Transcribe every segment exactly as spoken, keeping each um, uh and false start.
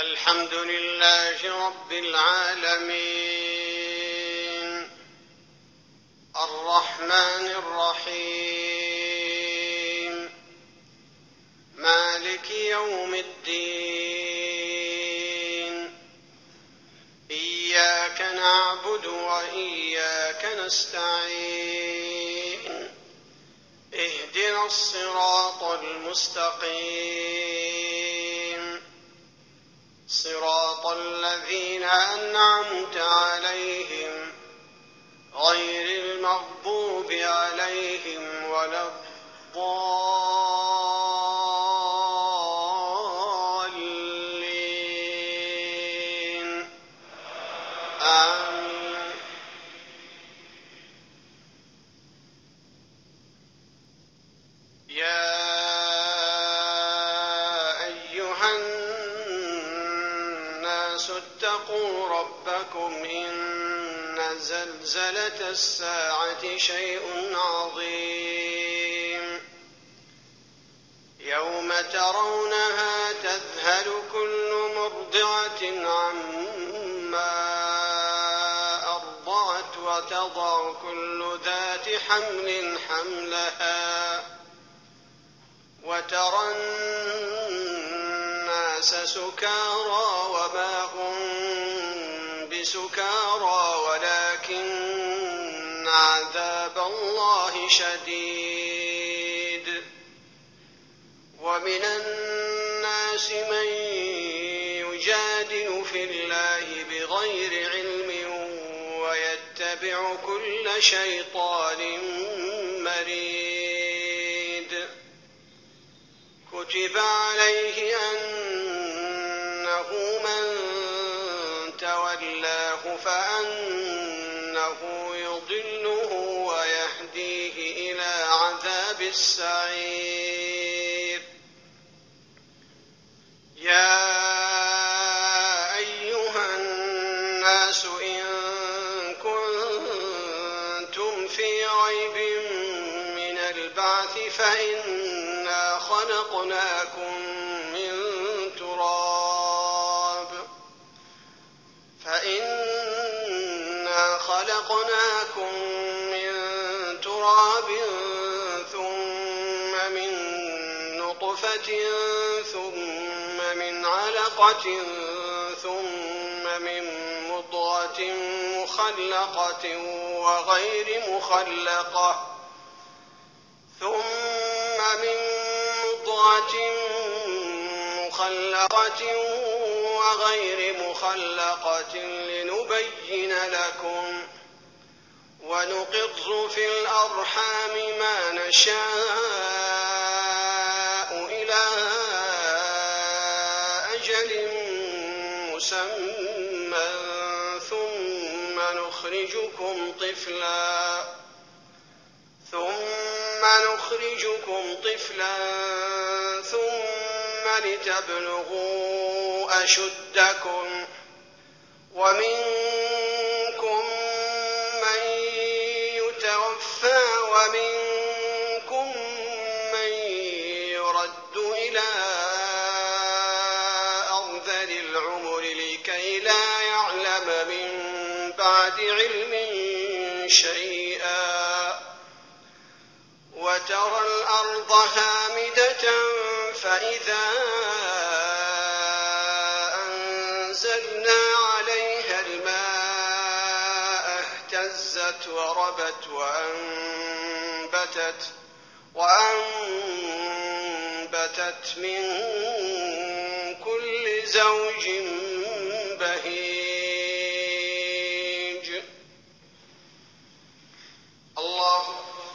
الحمد لله رب العالمين الرحمن الرحيم مالك يوم الدين إياك نعبد وإياك نستعين اهدنا الصراط المستقيم صراط الذين أنعمت عليهم غير المغضوب عليهم ولا الضالين آمين. يا اتقوا ربكم إن زلزلة الساعة شيء عظيم يوم ترونها تذهل كل مرضعة عما أرضعت وتضع كل ذات حمل حملها وترى الناس سكارى وما هم بسكارى ولكن عذاب الله شديد ومن الناس من يجادل في الله بغير علم ويتبع كل شيطان مريد كتب عليه أنه من تولاه فأنه يضله ويهديه إلى عذاب السعير. يا أيها الناس إن كنتم في ريب من البعث فإنا خلقناكم من تراب فإنا خلقناكم من تراب ثم من نطفة ثم من علقة ثم من مضغة مخلقة وغير مخلقة ثم من مضغة مخلقة وغير مخلقة لنبين لكم ونقر في الأرحام ما نشاء إلى أجل مسمى ثم نخرجكم طفلا ثم نخرجكم طفلا ثم لتبلغوا أشدكم ومنكم من يتوفى ومنكم من يرد إلى أرذل العمر لكي لا يعلم من بعد علم شيئا وترى الأرض هامدة فإذا أنزلنا عليها الماء اهتزت وربت وأنبتت, وأنبتت من كل زوج بهيج. الله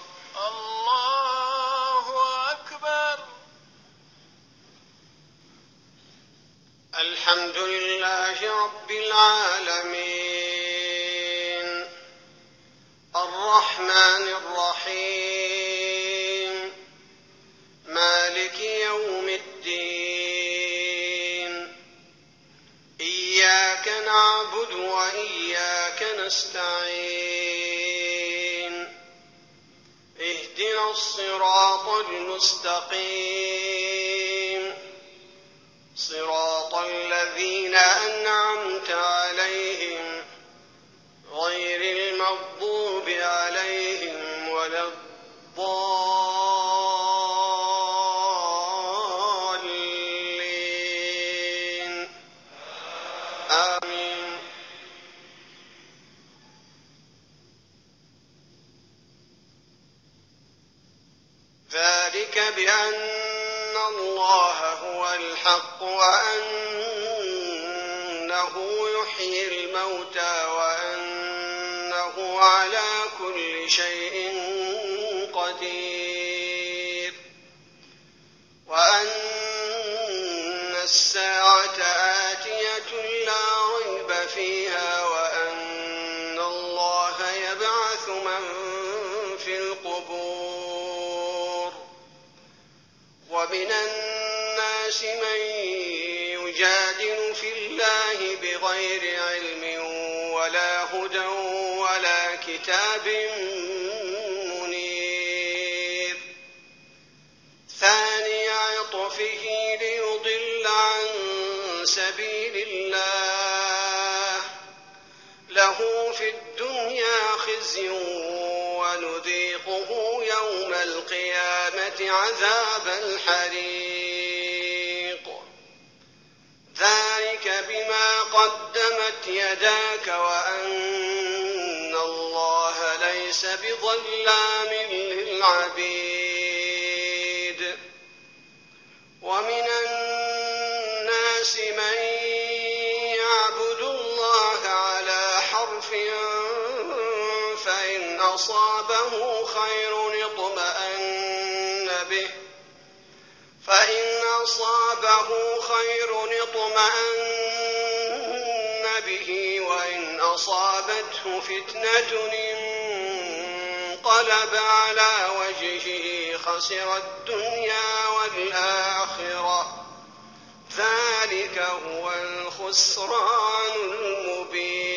الله أكبر. الحمد لله رب العالمين الرحمن الرحيم مالك يوم الدين إياك نعبد وإياك نستعين اهدنا الصراط المستقيم صراط الذين الله هو الحق وأنه يحيي الموتى وأنه على كل شيء قدير وأن الساعة آتية لا ريب فيها وأن الله يبعث من في القبور ومن الناس من يجادل في الله بغير علم ولا هدى ولا كتاب منير ثاني عطفه ليضل عن سبيل الله له في الدنيا خزي ونذيقه يوم القيامة عذاب الحريق ذلك بما قدمت يداك وأن الله ليس بظلام للعبيد ومن الناس من يعبد الله على حرف فإن أصابه خير اطمأن به فإن أصابه خير اطمأن به وإن أصابته فتنة انقلب على وجهه خسر الدنيا والآخرة ذلك هو الخسران المبين